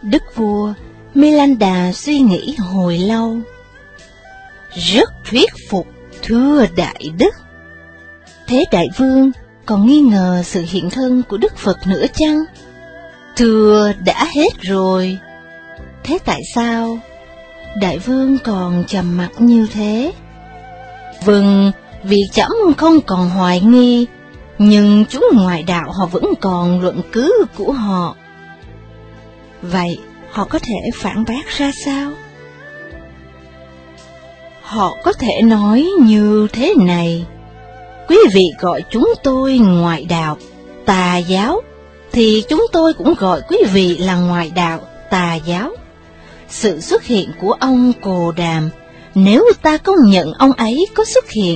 Đức vua Milanda suy nghĩ hồi lâu. Rất thuyết phục, thưa đại đức. Thế đại vương còn nghi ngờ sự hiện thân của Đức Phật nữa chăng? Thưa, đã hết rồi. Thế tại sao đại vương còn trầm mặc như thế? Vâng, vì trẫm không còn hoài nghi, nhưng chúng ngoại đạo họ vẫn còn luận cứ của họ. Vậy họ có thể phản bác ra sao? Họ có thể nói như thế này: quý vị gọi chúng tôi ngoại đạo, tà giáo, thì chúng tôi cũng gọi quý vị là ngoại đạo, tà giáo. Sự xuất hiện của ông Cồ Đàm, nếu ta công nhận ông ấy có xuất hiện,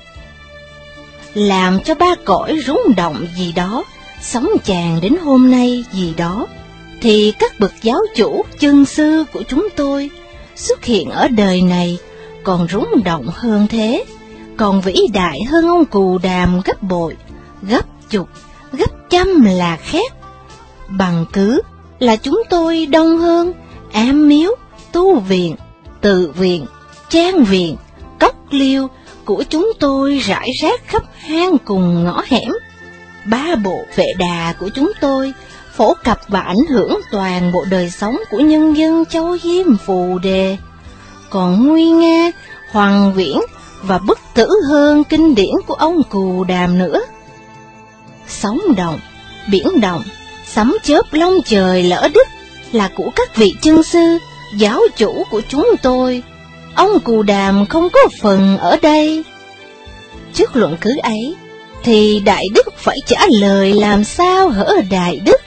làm cho ba cõi rung động gì đó, sống tràn đến hôm nay gì đó, thì các bậc giáo chủ chân sư của chúng tôi xuất hiện ở đời này còn rung động hơn thế, còn vĩ đại hơn ông Cù Đàm gấp bội, gấp chục, gấp trăm là khác. Bằng cứ là chúng tôi đông hơn, am miếu, tu viện, tự viện, trang viện, cốc liêu của chúng tôi rải rác khắp hang cùng ngõ hẻm. Ba bộ Vệ Đà của chúng tôi phổ cập và ảnh hưởng toàn bộ đời sống của nhân dân Châu Diêm Phù Đề, còn nguy nga, hoàng viễn và bất tử hơn kinh điển của ông Cù Đàm nữa. Sóng động, biển động, sấm chớp long trời lỡ đất là của các vị chân sư, giáo chủ của chúng tôi. Ông Cù Đàm không có phần ở đây. Trước luận cứ ấy, thì Đại Đức phải trả lời làm sao hở Đại Đức?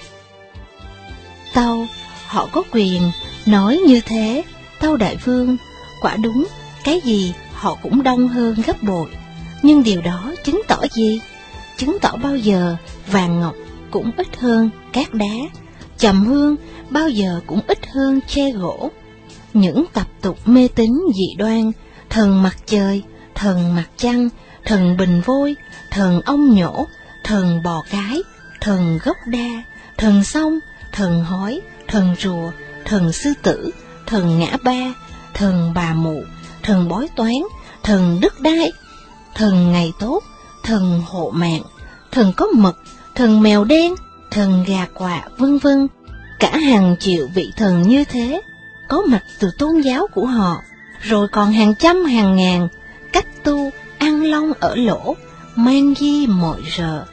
Tâu, họ có quyền nói như thế, tâu đại vương. Quả đúng, cái gì họ cũng đông hơn gấp bội. Nhưng điều đó chứng tỏ gì? Chứng tỏ bao giờ vàng ngọc cũng ít hơn cát đá, trầm hương bao giờ cũng ít hơn tre gỗ. Những tập tục mê tín dị đoan, thần mặt trời, thần mặt trăng, thần bình vôi, thần ong nhổ, thần bò cái, thần gốc đa, thần sông, thần hói, thần rùa, thần sư tử, thần ngã ba, thần bà mụ, thần bói toán, thần đất đai, thần ngày tốt, thần hộ mạng, thần có mật, thần mèo đen, thần gà quạ, vân vân. Cả hàng triệu vị thần như thế, có mặt từ tôn giáo của họ, rồi còn hàng trăm hàng ngàn cách tu ăn long ở lỗ, mang di mọi giờ.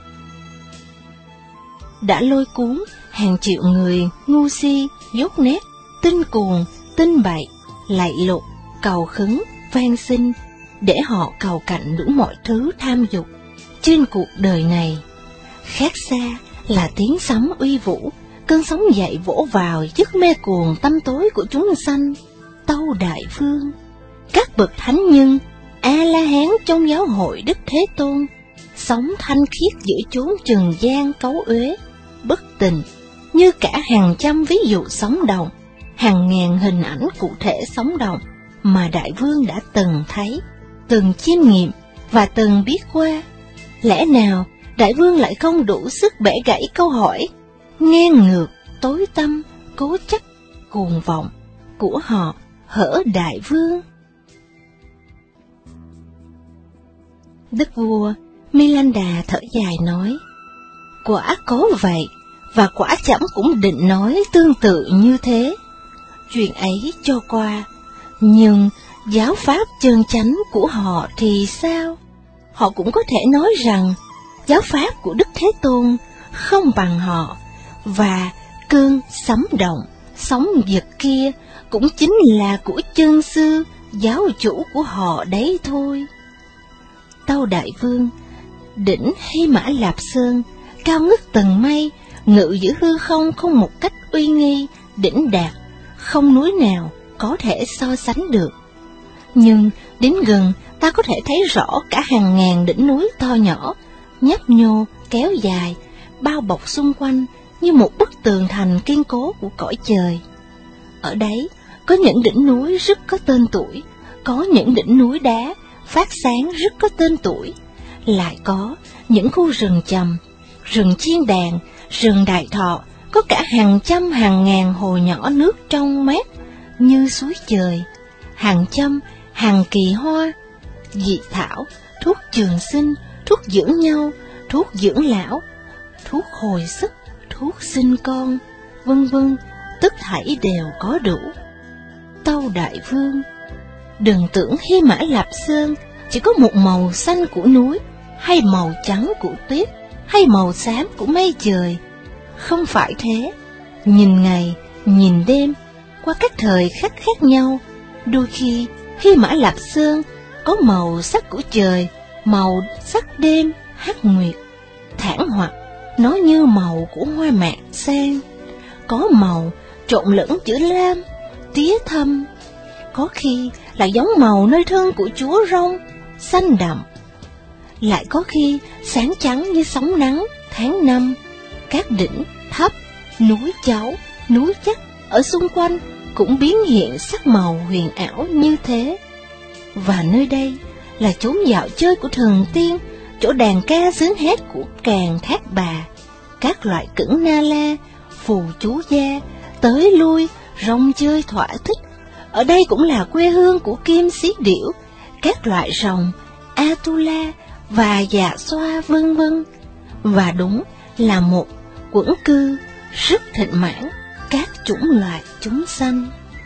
Đã lôi cuốn hàng triệu người ngu si, dốt nét, tin cuồng, tin bậy, lạy lục, cầu khấn, van xin, để họ cầu cạnh đủ mọi thứ tham dục trên cuộc đời này. Khác xa là tiếng sấm uy vũ, cơn sóng dậy vỗ vào giấc mê cuồng tâm tối của chúng sanh. Tâu đại vương, các bậc thánh nhân, A-la-hán trong giáo hội Đức Thế Tôn, sống thanh khiết giữa chốn trần gian cấu uế, bất tình, như cả hàng trăm ví dụ sống động, hàng ngàn hình ảnh cụ thể sống động mà đại vương đã từng thấy, từng chiêm nghiệm và từng biết qua. Lẽ nào đại vương lại không đủ sức bẻ gãy câu hỏi ngang ngược, tối tâm, cố chấp, cuồng vọng của họ hở đại vương? Đức vua Milanda thở dài nói: quả có vậy, và quả trẫm cũng định nói tương tự như thế. Chuyện ấy cho qua, nhưng giáo pháp chân chánh của họ thì sao? Họ cũng có thể nói rằng giáo pháp của Đức Thế Tôn không bằng họ, và cơn sấm động, sóng giật kia cũng chính là của chân sư, giáo chủ của họ đấy thôi. Tâu đại vương, đỉnh Hy Mã Lạp Sơn, cao ngất tầng mây, ngự giữa hư không không một cách uy nghi, đỉnh đạt, không núi nào có thể so sánh được. Nhưng đến gần ta có thể thấy rõ cả hàng ngàn đỉnh núi to nhỏ, nhấp nhô, kéo dài, bao bọc xung quanh như một bức tường thành kiên cố của cõi trời. Ở đấy có những đỉnh núi rất có tên tuổi, có những đỉnh núi đá phát sáng rất có tên tuổi, lại có những khu rừng trầm, rừng chiên đàn, rừng đại thọ, có cả hàng trăm hàng ngàn hồ nhỏ nước trong mát như suối trời, hàng trăm hàng kỳ hoa, dị thảo, thuốc trường sinh, thuốc dưỡng nhau, thuốc dưỡng lão, thuốc hồi sức, thuốc sinh con, vân vân, tất thảy đều có đủ. Tâu Đại Vương, đừng tưởng Hy Mã Lạp Sơn chỉ có một màu xanh của núi, hay màu trắng của tuyết, hay màu xám của mây trời. Không phải thế. Nhìn ngày, nhìn đêm, qua các thời khắc khác nhau, đôi khi Hy Mã Lạp Sơn có màu sắc của trời, màu sắc đêm, hắc nguyệt. Thản hoặc nó như màu của hoa mạc sen, có màu trộn lẫn chữ lam, tía thâm. Có khi lại giống màu nơi thân của chúa rông, xanh đậm. Lại có khi sáng trắng như sóng nắng tháng năm. Các đỉnh, thấp, núi chấu, núi chắc ở xung quanh cũng biến hiện sắc màu huyền ảo như thế. Và nơi đây là chốn dạo chơi của thần tiên, chỗ đàn ca xướng hát của Càn Thác Bà. Các loại cửng na la, phù chú gia, tới lui, rong chơi thỏa thích. Ở đây cũng là quê hương của Kim Xí Điểu, các loại rồng, Atula và Dạ Xoa vân vân. Và đúng là một quẫn cư rất thịnh mãn các chủng loại chúng sanh.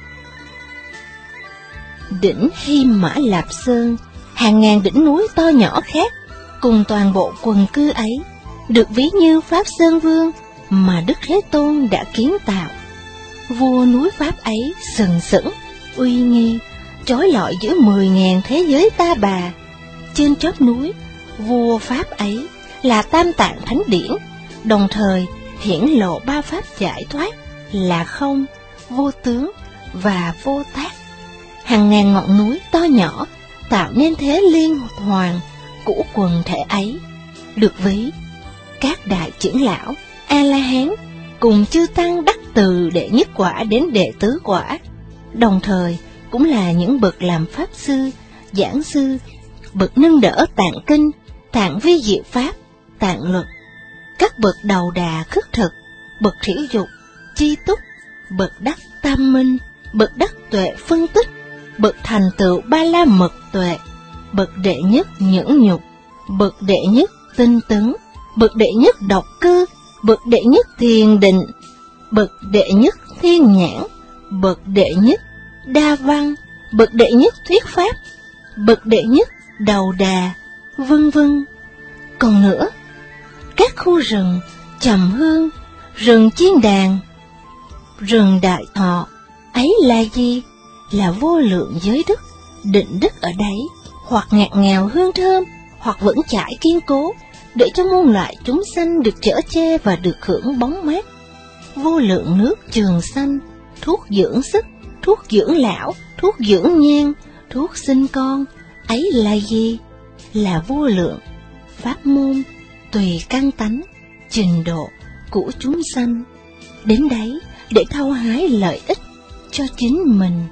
Đỉnh Hy Mã Lạp Sơn, hàng ngàn đỉnh núi to nhỏ khác, cùng toàn bộ quần cư ấy, được ví như Pháp Sơn Vương mà Đức Thế Tôn đã kiến tạo. Vua núi Pháp ấy sừng sững, uy nghi, chói lọi giữa 10.000 thế giới ta bà. Trên chóp núi, vua Pháp ấy là Tam Tạng Thánh Điển, đồng thời hiển lộ ba pháp giải thoát là không, vô tướng và vô tác. Hàng ngàn ngọn núi to nhỏ tạo nên thế liên hoàn của quần thể ấy, được ví các đại trưởng lão, A-la-hán cùng chư tăng đắc từ đệ nhất quả đến đệ tứ quả, đồng thời cũng là những bậc làm pháp sư, giảng sư, bậc nâng đỡ tạng kinh, tạng vi diệu pháp, tạng luật, các bậc đầu đà khất thực, bậc thiểu dục, chi túc, bậc đắc tam minh, bậc đắc tuệ phân tích, bậc thành tựu ba la mật tuệ, bậc đệ nhất nhẫn nhục, bậc đệ nhất tinh tấn, bậc đệ nhất độc cư, bậc đệ nhất thiền định, bậc đệ nhất thiên nhãn, bậc đệ nhất đa văn, bậc đệ nhất thuyết pháp, bậc đệ nhất đầu đà, vân vân. Còn nữa, các khu rừng trầm hương, rừng chiên đàn, rừng đại thọ ấy là gì? Là vô lượng giới đức, định đức ở đấy, hoặc ngạt ngào hương thơm, hoặc vững chãi kiên cố, để cho muôn loại chúng sanh được chở che và được hưởng bóng mát. Vô lượng nước trường sanh, thuốc dưỡng sức, thuốc dưỡng lão, thuốc dưỡng nhan, thuốc sinh con, ấy là gì? Là vô lượng pháp môn, tùy căn tánh, trình độ của chúng sanh, đến đấy để thâu hái lợi ích cho chính mình.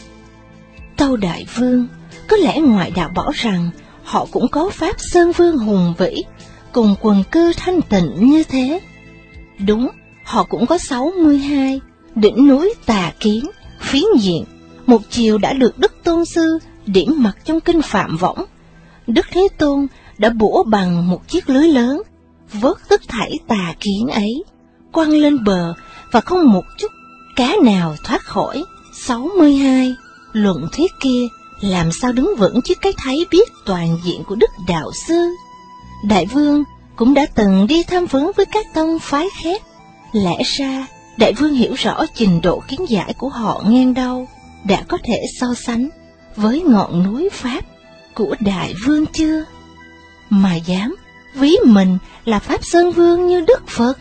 Tâu Đại Vương, có lẽ ngoại đạo bảo rằng họ cũng có Pháp Sơn Vương hùng vĩ, cùng quần cư thanh tịnh như thế. Đúng, họ cũng có 62 đỉnh núi tà kiến, phiến diện, một chiều đã được Đức Tôn Sư điểm mặt trong kinh Phạm Võng. Đức Thế Tôn đã bủa bằng một chiếc lưới lớn, vớt tất thảy tà kiến ấy, quăng lên bờ, và không một chút cá nào thoát khỏi. 62 luận thuyết kia làm sao đứng vững trước cái thấy biết toàn diện của Đức Đạo Sư. Đại Vương cũng đã từng đi tham vấn với các tông phái khác, lẽ ra Đại Vương hiểu rõ trình độ kiến giải của họ ngang đâu, đã có thể so sánh với ngọn núi Pháp của Đại Vương chưa? Mà dám ví mình là Pháp Sơn Vương như Đức Phật.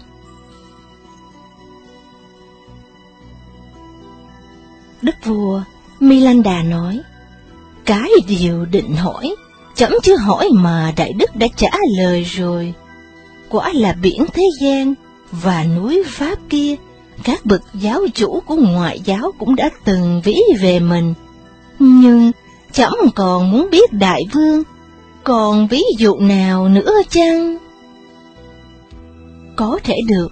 Đức vua Milanda nói, cái điều định hỏi, chấm chưa hỏi mà Đại Đức đã trả lời rồi. Quả là biển thế gian và núi Pháp kia, các bậc giáo chủ của ngoại giáo cũng đã từng ví về mình. Nhưng chấm còn muốn biết Đại Vương còn ví dụ nào nữa chăng? Có thể được,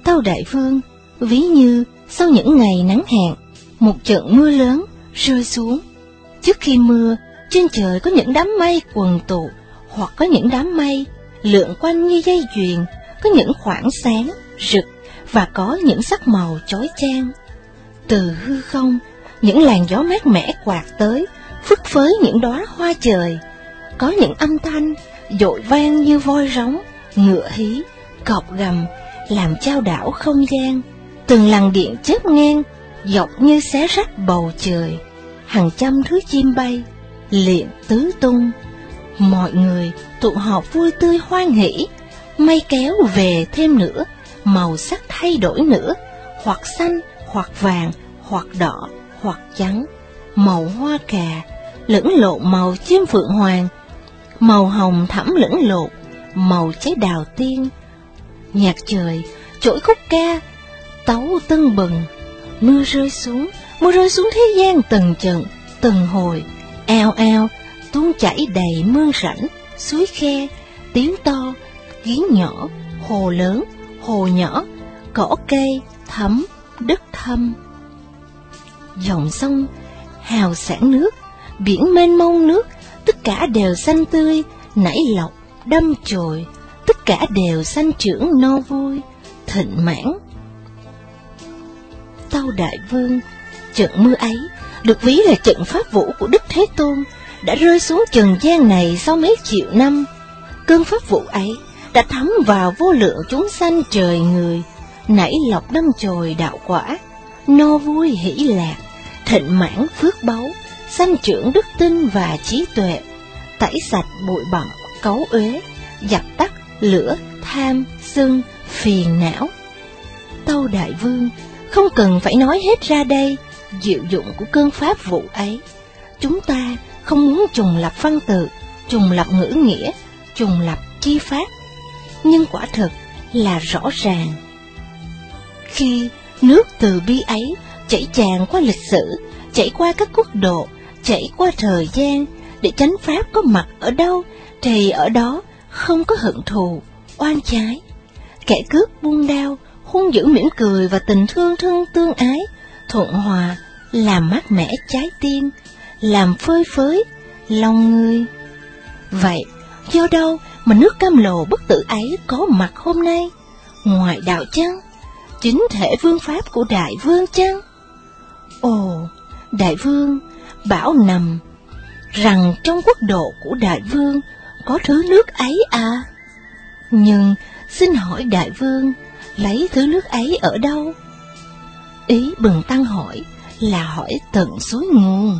Tâu Đại Vương, ví như sau những ngày nắng hạn, một trận mưa lớn rơi xuống. Trước khi mưa, trên trời có những đám mây quần tụ, hoặc có những đám mây lượn quanh như dây chuyền, có những khoảng sáng rực và có những sắc màu chói chang. Từ hư không, những làn gió mát mẻ quạt tới, phất phới những đóa hoa trời. Có những âm thanh dội vang như voi rống, ngựa hí, cọp gầm, làm chao đảo không gian. Từng làn điện chớp ngang, dọc như xé rách bầu trời. Hàng trăm thứ chim bay, liệng tứ tung. Mọi người tụ họp vui tươi hoan hỉ. Mây kéo về thêm nữa, màu sắc thay đổi nữa, hoặc xanh, hoặc vàng, hoặc đỏ, hoặc trắng. Màu hoa cà lẫn lộn màu chim phượng hoàng, màu hồng thẫm lẫn lộn màu trái đào tiên. Nhạc trời trỗi khúc ca tấu tưng bừng. Mưa rơi xuống thế gian từng trận từng hồi, ào ào tuôn chảy đầy mương rãnh, suối khe, tiếng to, giếng nhỏ, hồ lớn, hồ nhỏ, cỏ cây thấm, đất thâm. Dòng sông hào sản nước, biển mênh mông nước, tất cả đều xanh tươi, nảy lọc, đâm chồi, tất cả đều sanh trưởng no vui, thịnh mãn. Tâu Đại Vương, trận mưa ấy được ví là trận pháp vũ của Đức Thế Tôn đã rơi xuống trần gian này sau mấy triệu năm. Cơn pháp vũ ấy đã thấm vào vô lượng chúng sanh trời người, nảy lọc đâm chồi đạo quả, no vui hỷ lạc, thịnh mãn phước báu, sanh trưởng đức tin và trí tuệ, tẩy sạch bụi bặm cấu uế, dập tắt lửa tham sân phiền não. Tâu Đại Vương, không cần phải nói hết ra đây diệu dụng của cơn pháp vụ ấy. Chúng ta không muốn trùng lập văn tự, trùng lập ngữ nghĩa, trùng lập chi pháp, nhưng quả thực là rõ ràng. Khi nước từ bi ấy chảy tràn qua lịch sử, chảy qua các quốc độ, chảy qua thời gian, để chánh pháp có mặt ở đâu thì ở đó không có hận thù, oan trái. Kẻ cướp buông đao, hung dữ mỉm cười và tình thương tương ái, thuận hòa, làm mát mẻ trái tim, làm phơi phới lòng người. Vậy, do đâu mà nước cam lồ bất tử ấy có mặt hôm nay? Ngoài đạo chăng? Chính thể vương pháp của Đại Vương chăng? Ồ, Đại Vương, bảo nằm rằng trong quốc độ của Đại Vương có thứ nước ấy à? Nhưng xin hỏi Đại Vương, lấy thứ nước ấy ở đâu? Ý Bần Tăng hỏi là hỏi tận suối nguồn.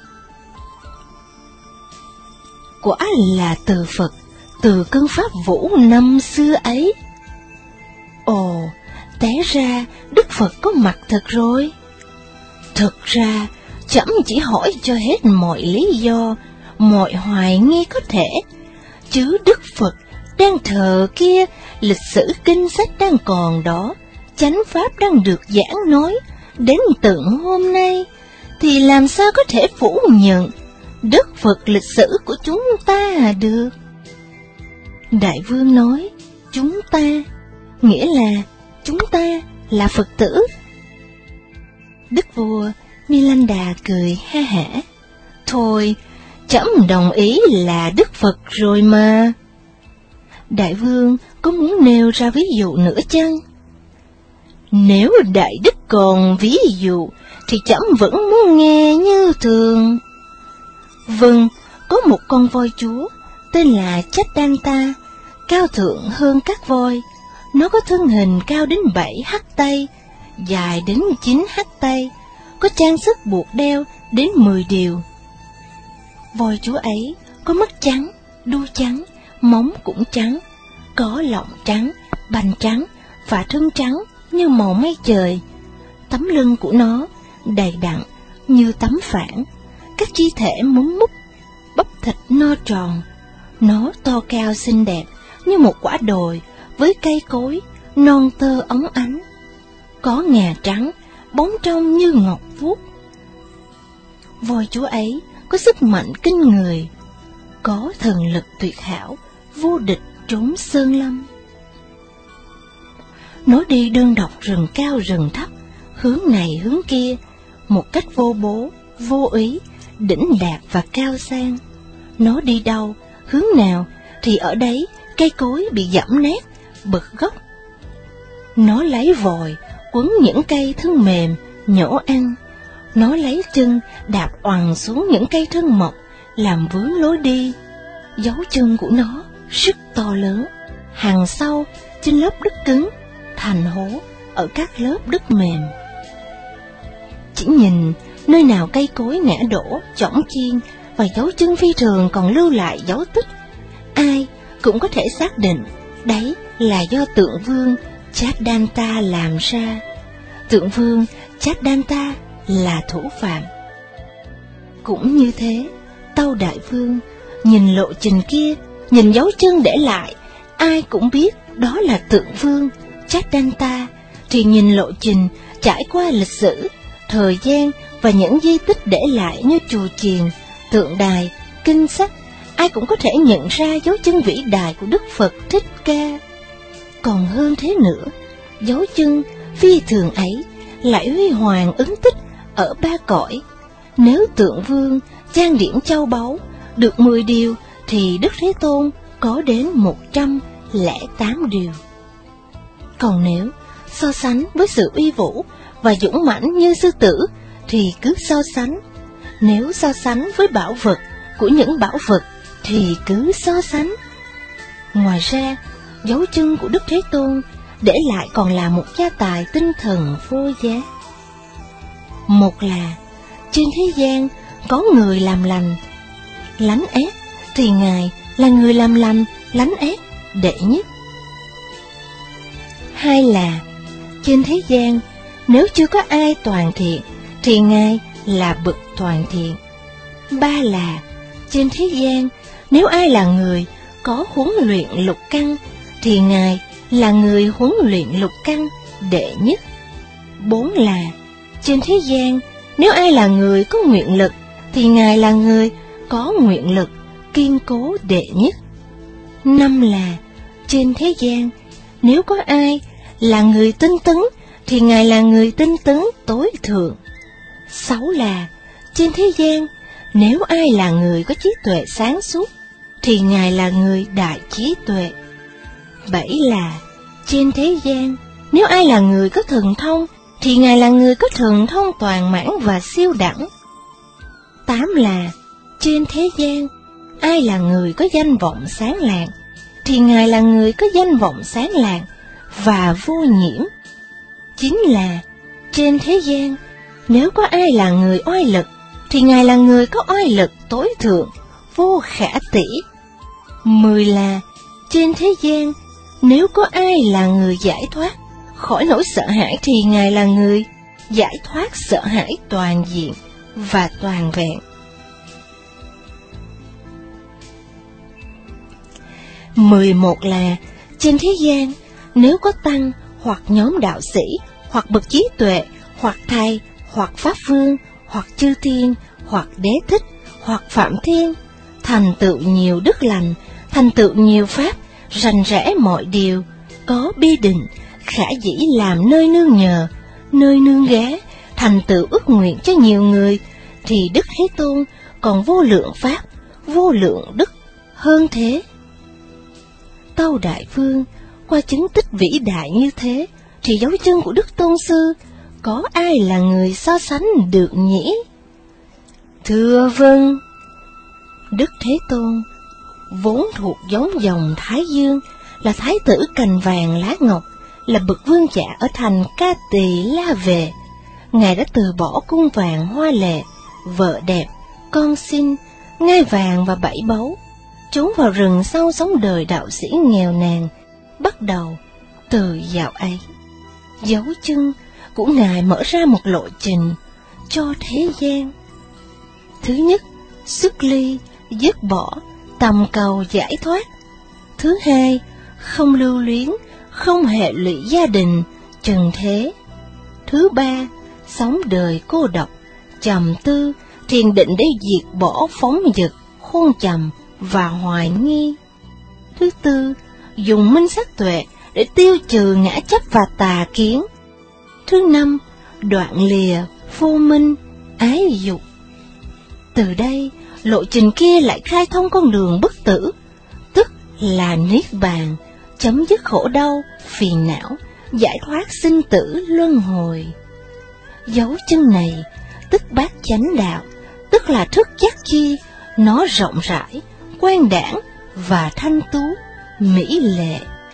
Quả là từ Phật, từ cơn pháp vũ năm xưa ấy. Ồ, té ra Đức Phật có mặt thật rồi. Thực ra, chấm chỉ hỏi cho hết mọi lý do, mọi hoài nghi có thể, chứ Đức Phật đang thờ kia, lịch sử kinh sách đang còn đó, chánh pháp đang được giảng nói, đến tận hôm nay, thì làm sao có thể phủ nhận Đức Phật lịch sử của chúng ta được? Đại Vương nói, chúng ta, nghĩa là chúng ta là Phật tử. Đức vua Milinda cười ha hả. Thôi, chấm đồng ý là Đức Phật rồi mà. Đại Vương có muốn nêu ra ví dụ nữa chăng? Nếu Đại Đức còn ví dụ, thì chấm vẫn muốn nghe như thường. Vâng, có một con voi chúa, tên là Chaddanta, cao thượng hơn các voi. Nó có thân hình cao đến 7 hắc tay, dài đến 9 hắc tay, có trang sức buộc đeo đến 10 điều. Voi chúa ấy có mắt trắng, đuôi trắng, móng cũng trắng, có lọng trắng, bành trắng và thân trắng như màu mây trời. Tấm lưng của nó đầy đặn như tấm phản, các chi thể múm mút, bắp thịt no tròn. Nó to cao xinh đẹp như một quả đồi với cây cối non tơ óng ánh, có ngà trắng bóng trong như ngọc vuốt. Voi chúa ấy có sức mạnh kinh người, có thần lực tuyệt hảo, vô địch trốn sơn lâm. Nó đi đơn độc rừng cao rừng thấp, hướng này hướng kia, một cách vô bố, vô ý, đỉnh đạt và cao sang. Nó đi đâu, hướng nào, thì ở đấy cây cối bị giẫm nát, bật gốc. Nó lấy vòi, quấn những cây thân mềm, nhổ ăn. Nó lấy chân đạp oằn xuống những cây thân mọc, làm vướng lối đi. Dấu chân của nó rất to lớn, hằn sâu trên lớp đất cứng, thành hố ở các lớp đất mềm. Chỉ nhìn nơi nào cây cối ngã đổ, chõng chiên và dấu chân phi thường còn lưu lại dấu tích, ai cũng có thể xác định đấy là do tượng vương Chaddanta làm ra. Tượng vương Chaddanta là thủ phạm. Cũng như thế, Tâu Đại Vương nhìn lộ trình kia, nhìn dấu chân để lại, ai cũng biết đó là tượng vương Chaddanta, thì nhìn lộ trình trải qua lịch sử, thời gian và những di tích để lại như chùa chiền, tượng đài, kinh sách, ai cũng có thể nhận ra dấu chân vĩ đại của Đức Phật Thích Ca. Còn hơn thế nữa, dấu chân phi thường ấy lại huy hoàng ứng tích ở ba cõi. Nếu tượng vương trang điểm châu báu được 10 điều, thì Đức Thế Tôn có đến 108 điều. Còn nếu so sánh với sự uy vũ và dũng mãnh như sư tử, thì cứ so sánh. Nếu so sánh với bảo vật của những bảo vật, thì cứ so sánh. Ngoài ra, dấu chân của Đức Thế Tôn để lại còn là một gia tài tinh thần vô giá. Một là trên thế gian có người làm lành, lánh ác, thì Ngài là người làm lành, lánh ác đệ nhất. Hai là trên thế gian nếu chưa có ai toàn thiện, thì Ngài là bậc toàn thiện. Ba là trên thế gian nếu ai là người có huấn luyện lục căn, thì Ngài là người huấn luyện lục căn đệ nhất. Bốn là trên thế gian nếu ai là người có nguyện lực, thì Ngài là người có nguyện lực kiên cố đệ nhất. Năm là trên thế gian nếu có ai là người tinh tấn, thì Ngài là người tinh tấn tối thượng. Sáu là trên thế gian nếu ai là người có trí tuệ sáng suốt, thì Ngài là người đại trí tuệ. Bảy là trên thế gian nếu ai là người có thần thông, thì Ngài là người có thần thông toàn mãn và siêu đẳng. Tám là trên thế gian ai là người có danh vọng sáng lạng, thì Ngài là người có danh vọng sáng lạng và vô nhiễm. Chín là trên thế gian nếu có ai là người oai lực, thì Ngài là người có oai lực tối thượng, vô khả tỷ. 10 là trên thế gian nếu có ai là người giải thoát khỏi nỗi sợ hãi, thì Ngài là người giải thoát sợ hãi toàn diện và toàn vẹn. 11 là trên thế gian nếu có tăng hoặc nhóm đạo sĩ, hoặc bậc trí tuệ, hoặc thầy, hoặc pháp vương, hoặc chư thiên, hoặc đế thích, hoặc phạm thiên, thành tựu nhiều đức lành, thành tựu nhiều pháp, rành rẽ mọi điều, có bi định, khả dĩ làm nơi nương nhờ, nơi nương ghé, thành tựu ước nguyện cho nhiều người, thì Đức Thế Tôn còn vô lượng pháp, vô lượng đức hơn thế. Tâu Đại Vương qua chứng tích vĩ đại như thế, thì dấu chân của Đức Tôn Sư có ai là người so sánh được nhỉ? Thưa vâng. Đức Thế Tôn vốn thuộc giống dòng Thái Dương, là thái tử cành vàng lá ngọc, là bậc vương giả ở thành Ca Tỳ La Về. Ngài đã từ bỏ cung vàng hoa lệ, vợ đẹp, con xinh, ngai vàng và bảy báu, trốn vào rừng sâu sống đời đạo sĩ nghèo nàn. Bắt đầu từ dạo ấy, dấu chân của Ngài mở ra một lộ trình cho thế gian. Thứ nhất, xuất ly, dứt bỏ, tầm cầu giải thoát. Thứ hai, không lưu luyến, không hệ lụy gia đình, trần thế. Thứ ba, sống đời cô độc, trầm tư, thiền định để diệt bỏ phóng dật, hôn trầm và hoài nghi. Thứ tư, dùng minh sát tuệ để tiêu trừ ngã chấp và tà kiến. Thứ năm, đoạn lìa vô minh, ái dục. Từ đây, lộ trình kia lại khai thông con đường bất tử, tức là niết bàn, chấm dứt khổ đau, phiền não, giải thoát sinh tử luân hồi. Dấu chân này, tức bát chánh đạo, tức là thức giác chi, nó rộng rãi, quang đãng và thanh tú, mỹ lệ.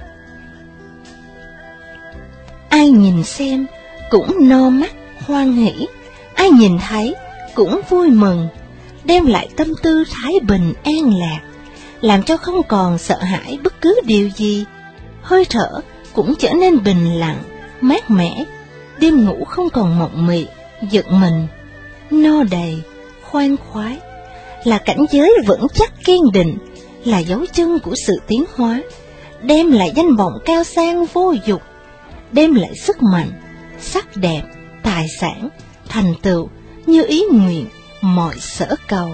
Ai nhìn xem cũng no mắt hoan hỷ, ai nhìn thấy cũng vui mừng, đem lại tâm tư thái bình an lạc, làm cho không còn sợ hãi bất cứ điều gì. Hơi thở cũng trở nên bình lặng, mát mẻ, đêm ngủ không còn mộng mị, giật mình, no đầy, khoan khoái, là cảnh giới vững chắc kiên định, là dấu chân của sự tiến hóa, đem lại danh vọng cao sang vô dục, đem lại sức mạnh, sắc đẹp, tài sản, thành tựu như ý nguyện, mọi sở cầu.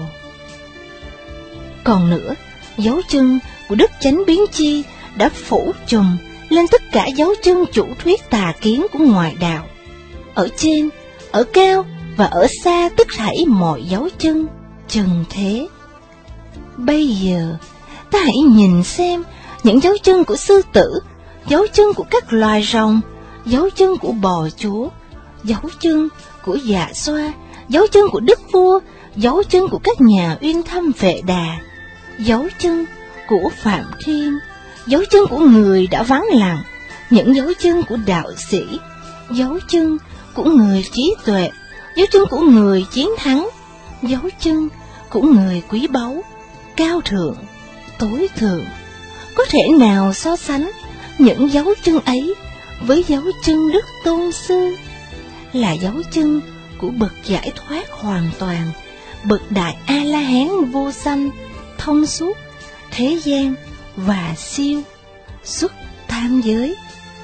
Còn nữa, dấu chân của đức chánh biến chi đã phủ trùm lên tất cả dấu chân chủ thuyết tà kiến của ngoại đạo. Ở trên, ở cao và ở xa tất thảy mọi dấu chân trần thế. Bây giờ, ta hãy nhìn xem những dấu chân của sư tử, dấu chân của các loài rồng, dấu chân của bò chúa, dấu chân của dạ xoa, dấu chân của đức vua, dấu chân của các nhà uyên thâm vệ đà, dấu chân của Phạm Thiên, dấu chân của người đã vắng lặng, những dấu chân của đạo sĩ, dấu chân của người trí tuệ, dấu chân của người chiến thắng, dấu chân của người quý báu, cao thượng, tối thượng. Có thể nào so sánh những dấu chân ấy với dấu chân Đức Tôn Sư? Là dấu chân của bậc giải thoát hoàn toàn, bậc đại A-la-hán vô sanh, thông suốt, thế gian và siêu, xuất tam giới.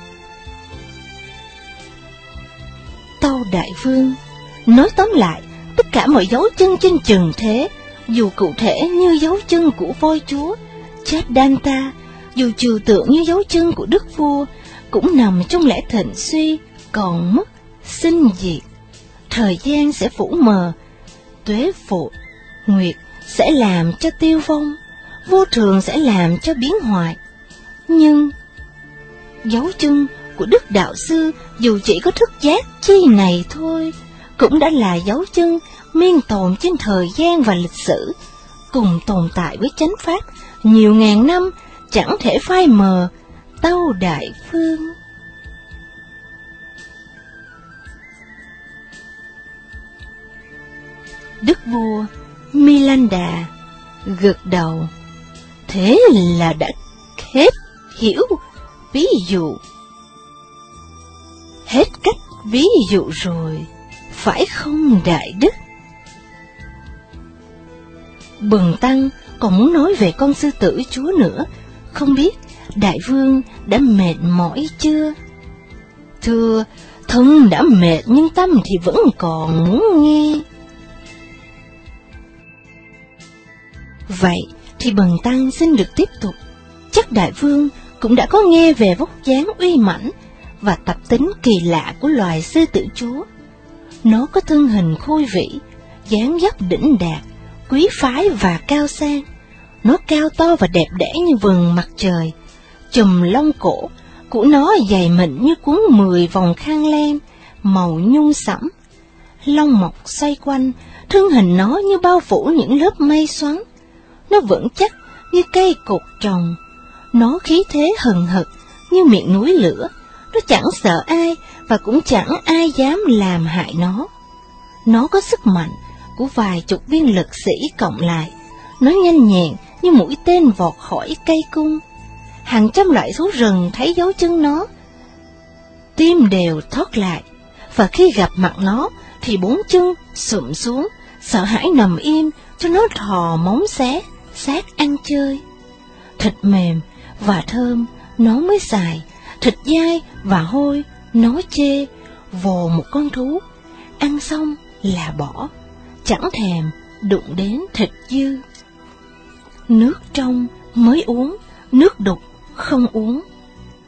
Tâu Đại Vương nói tóm lại, tất cả mọi dấu chân trên trần thế, dù cụ thể như dấu chân của voi chúa, Chaddanta, dù trừu tượng như dấu chân của đức vua, cũng nằm trong lẽ thịnh suy, còn mất, sinh diệt. Thời gian sẽ phủ mờ, tuế phụ, nguyệt sẽ làm cho tiêu vong, vô thường sẽ làm cho biến hoại. Nhưng dấu chân của Đức Đạo Sư dù chỉ có thức giác chi này thôi, cũng đã là dấu chân miên tồn trên thời gian và lịch sử, cùng tồn tại với chánh pháp nhiều ngàn năm, chẳng thể phai mờ. Tâu Đại Vương. Đức vua Milanda gật đầu. Thế là đã hết hiểu ví dụ, hết cách ví dụ rồi, phải không Đại Đức? Bần tăng còn muốn nói về con sư tử chúa nữa, không biết Đại Vương đã mệt mỏi chưa? Thưa, thân đã mệt nhưng tâm thì vẫn còn muốn nghe. Vậy thì bần tăng xin được tiếp tục. Chắc Đại Vương cũng đã có nghe về vóc dáng uy mãnh và tập tính kỳ lạ của loài sư tử chúa. Nó có thân hình khôi vĩ, dáng dấp đỉnh đạt, quý phái và cao sang. Nó cao to và đẹp đẽ như vầng mặt trời. Chùm lông cổ của nó dày mịn như cuốn 10 vòng khăn len, màu nhung sẫm. Lông mọc xoay quanh, thân hình nó như bao phủ những lớp mây xoắn. Nó vững chắc như cây cột trồng. Nó khí thế hừng hực như miệng núi lửa. Nó chẳng sợ ai và cũng chẳng ai dám làm hại nó. Nó có sức mạnh của vài chục viên lực sĩ cộng lại. Nó nhanh nhẹn như mũi tên vọt khỏi cây cung. Hàng trăm loại thú rừng thấy dấu chân nó, tim đều thót lại, và khi gặp mặt nó thì bốn chân sụm xuống, sợ hãi nằm im cho nó thò móng xé, xác ăn chơi. Thịt mềm và thơm nó mới xài, thịt dai và hôi nó chê. Vồ một con thú, ăn xong là bỏ, chẳng thèm đụng đến thịt dư. Nước trong mới uống, nước đục không uống.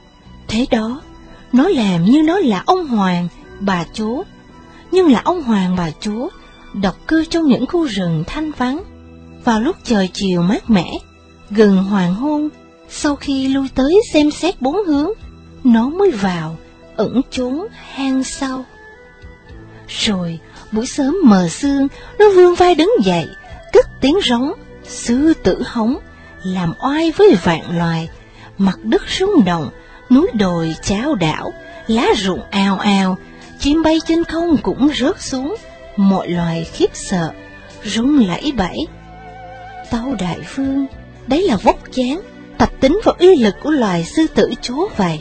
Thế đó, nó làm như nó là ông hoàng, bà chúa, nhưng là ông hoàng bà chúa độc cư trong những khu rừng thanh vắng. Vào lúc trời chiều mát mẻ, gần hoàng hôn, sau khi lui tới xem xét bốn hướng, nó mới vào ẩn trốn hang sau. Rồi buổi sớm mờ sương, nó vươn vai đứng dậy, cất tiếng rống sư tử hống, làm oai với vạn loài. Mặt đất rung động, núi đồi chao đảo, lá rụng ào ào, chim bay trên không cũng rớt xuống, mọi loài khiếp sợ, rung lẩy bẩy. Tâu Đại Vương, đấy là vóc dáng, tập tính và uy lực của loài sư tử chúa vậy.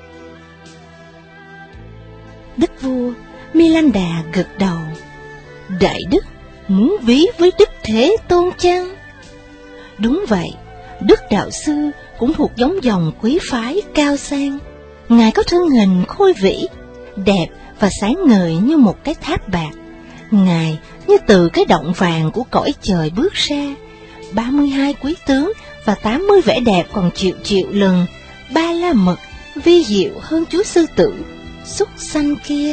Đức vua Milanda gật đầu. Đại đức muốn ví với Đức Thế Tôn chăng? Đúng vậy, Đức Đạo Sư cũng thuộc giống dòng quý phái cao sang. Ngài có thân hình khôi vĩ, đẹp và sáng ngời như một cái tháp bạc. Ngài như từ cái động vàng của cõi trời bước ra. 32 quý tướng và 80 vẻ đẹp còn triệu triệu lần ba la mật vi diệu hơn chúa sư tử súc sanh kia.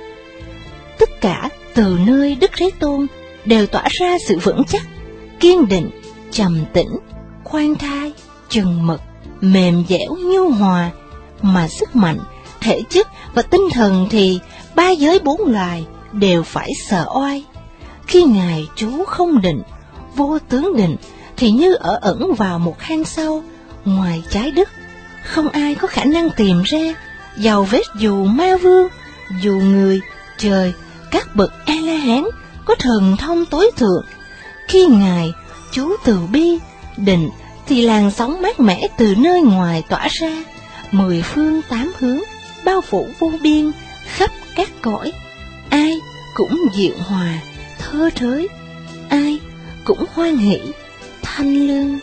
Tất cả từ nơi Đức Thế Tôn đều tỏa ra sự vững chắc, kiên định, trầm tĩnh, khoan thai, chừng mực, mềm dẻo nhu hòa, mà sức mạnh, thể chất và tinh thần thì ba giới bốn loài đều phải sợ oai. Khi Ngài trú không định, vô tướng định, thì như ở ẩn vào một hang sâu ngoài trái đất, không ai có khả năng tìm ra, dầu vết dù ma vương, dù người, trời, các bậc A-la-hán có thần thông tối thượng. Khi Ngài trú từ bi, định, thì làn sóng mát mẻ từ nơi ngoài tỏa ra, 10 phương 8 hướng, bao phủ vô biên, khắp các cõi. Ai cũng dịu hòa, thơ thới, ai cũng hoan hỷ, thanh lương.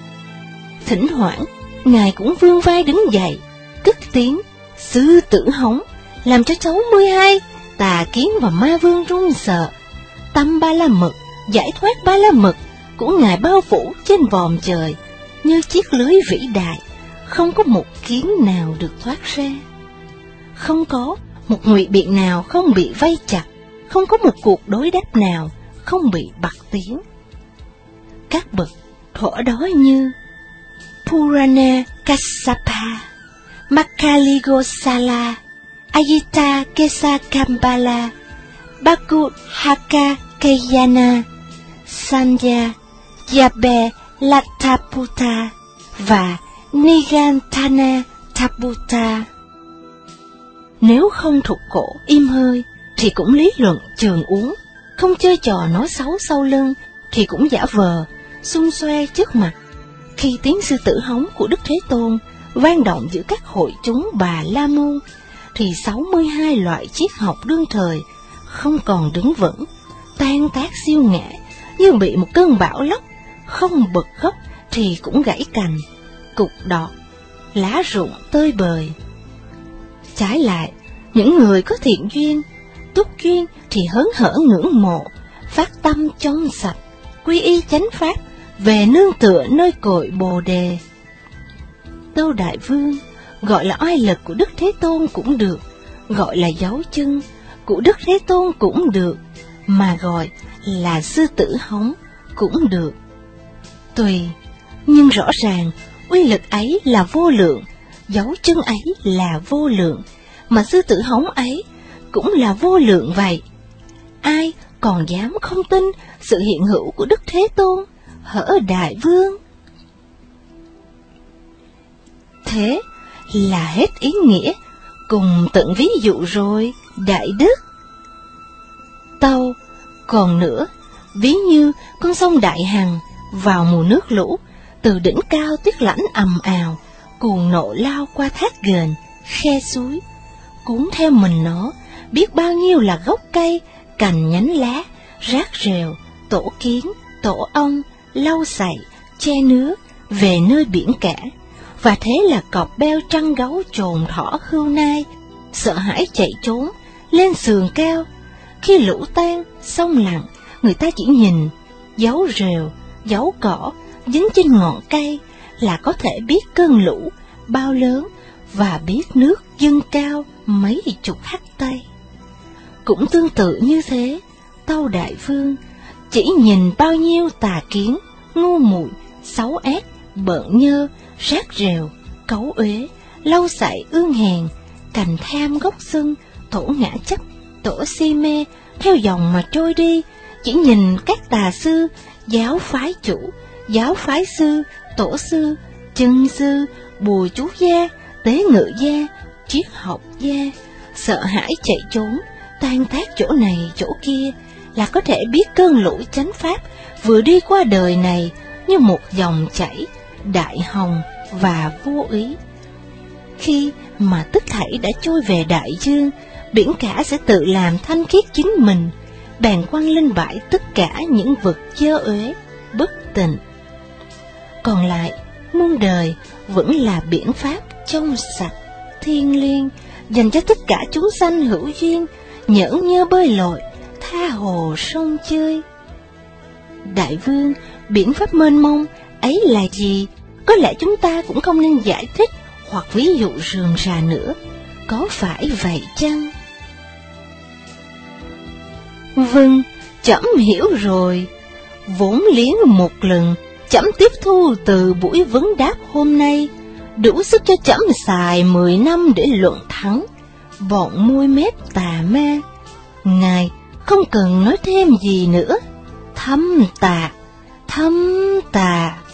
Thỉnh thoảng, Ngài cũng vươn vai đứng dậy, cất tiếng sư tử hống, làm cho 62 tà kiến và ma vương run sợ. Tâm ba la mật, giải thoát ba la mật của Ngài bao phủ trên vòm trời như chiếc lưới vĩ đại, không có một kiến nào được thoát ra, không có một ngụy biện nào không bị vây chặt, không có một cuộc đối đáp nào không bị bặt tiếng. Các bậc thuở đó như Purana Kassapa, Makaligosala, Ayita Kesakambala, Bakuhaka Keyana, Sanya, Yabe Lataputa và Nigantana Taputa. Nếu không thuộc cổ im hơi thì cũng lý luận trường uống, không chơi trò nói xấu sau lưng thì cũng giả vờ xung xoe trước mặt. Khi tiếng sư tử hống của Đức Thế Tôn vang động giữa các hội chúng Bà La Môn, thì 62 loại triết học đương thời không còn đứng vững, tan tác siêu ngã như bị một cơn bão lốc, không bật gốc thì cũng gãy cành, cục đọt, lá rụng tơi bời. Trái lại, những người có thiện duyên, túc duyên thì hớn hở ngưỡng mộ, phát tâm trong sạch, quy y chánh pháp, về nương tựa nơi cội Bồ Đề. Tâu Đại Vương, gọi là oai lực của Đức Thế Tôn cũng được, gọi là dấu chân của Đức Thế Tôn cũng được, mà gọi là sư tử hống cũng được. Tùy, nhưng rõ ràng uy lực ấy là vô lượng, dấu chân ấy là vô lượng, mà sư tử hống ấy cũng là vô lượng vậy. Ai còn dám không tin sự hiện hữu của Đức Thế Tôn hở Đại Vương? Thế là hết ý nghĩa cùng tận ví dụ rồi, Đại Đức. Tâu, còn nữa, ví như con sông Đại Hằng vào mùa nước lũ, từ đỉnh cao tuyết lãnh ầm ào, cuồng nộ lao qua thác ghềnh, khe suối, cuốn theo mình nó biết bao nhiêu là gốc cây, cành nhánh lá, rác rêu, tổ kiến, tổ ong, lau sậy, che nứa về nơi biển cả. Và thế là cọp beo trăng gấu trồn thỏ hươu nai sợ hãi chạy trốn lên sườn cao. Khi lũ tan sông lặng, người ta chỉ nhìn dấu rêu, dấu cỏ dính trên ngọn cây là có thể biết cơn lũ bao lớn và biết nước dâng cao mấy chục hắt tay. Cũng tương tự như thế, Tâu Đại Vương chỉ nhìn bao nhiêu tà kiến, ngu muội, xấu ác, bợn nhơ, rác rèo, cấu uế, lâu sại ương hèn, cành tham gốc xưng, tổ ngã chấp, tổ si mê, theo dòng mà trôi đi, chỉ nhìn các tà sư, giáo phái chủ, giáo phái sư, tổ sư, chân sư, bùa chú gia, tế ngự gia, triết học gia, sợ hãi chạy trốn, tan tác chỗ này chỗ kia, là có thể biết cơn lũ chánh pháp vừa đi qua đời này như một dòng chảy, đại hồng và vô ý. Khi mà tất thảy đã trôi về đại dương, biển cả sẽ tự làm thanh khiết chính mình, bèn quăng lên bãi tất cả những vật dơ uế, bất tịnh. Còn lại, muôn đời vẫn là biển pháp trong sạch, thiêng liêng, dành cho tất cả chúng sanh hữu duyên, nhởn nhơ bơi lội, tha hồ sông chơi. Đại vương, biển pháp mênh mông ấy là gì? Có lẽ chúng ta cũng không nên giải thích hoặc ví dụ rườm rà nữa, có phải vậy chăng? Vâng, trẫm hiểu rồi. Vốn liếng một lần, trẫm tiếp thu từ buổi vấn đáp hôm nay, đủ sức cho trẫm xài 10 năm để luận thắng bọn môi mép tà ma. Ngài không cần nói thêm gì nữa. Thâm tà, thâm tà.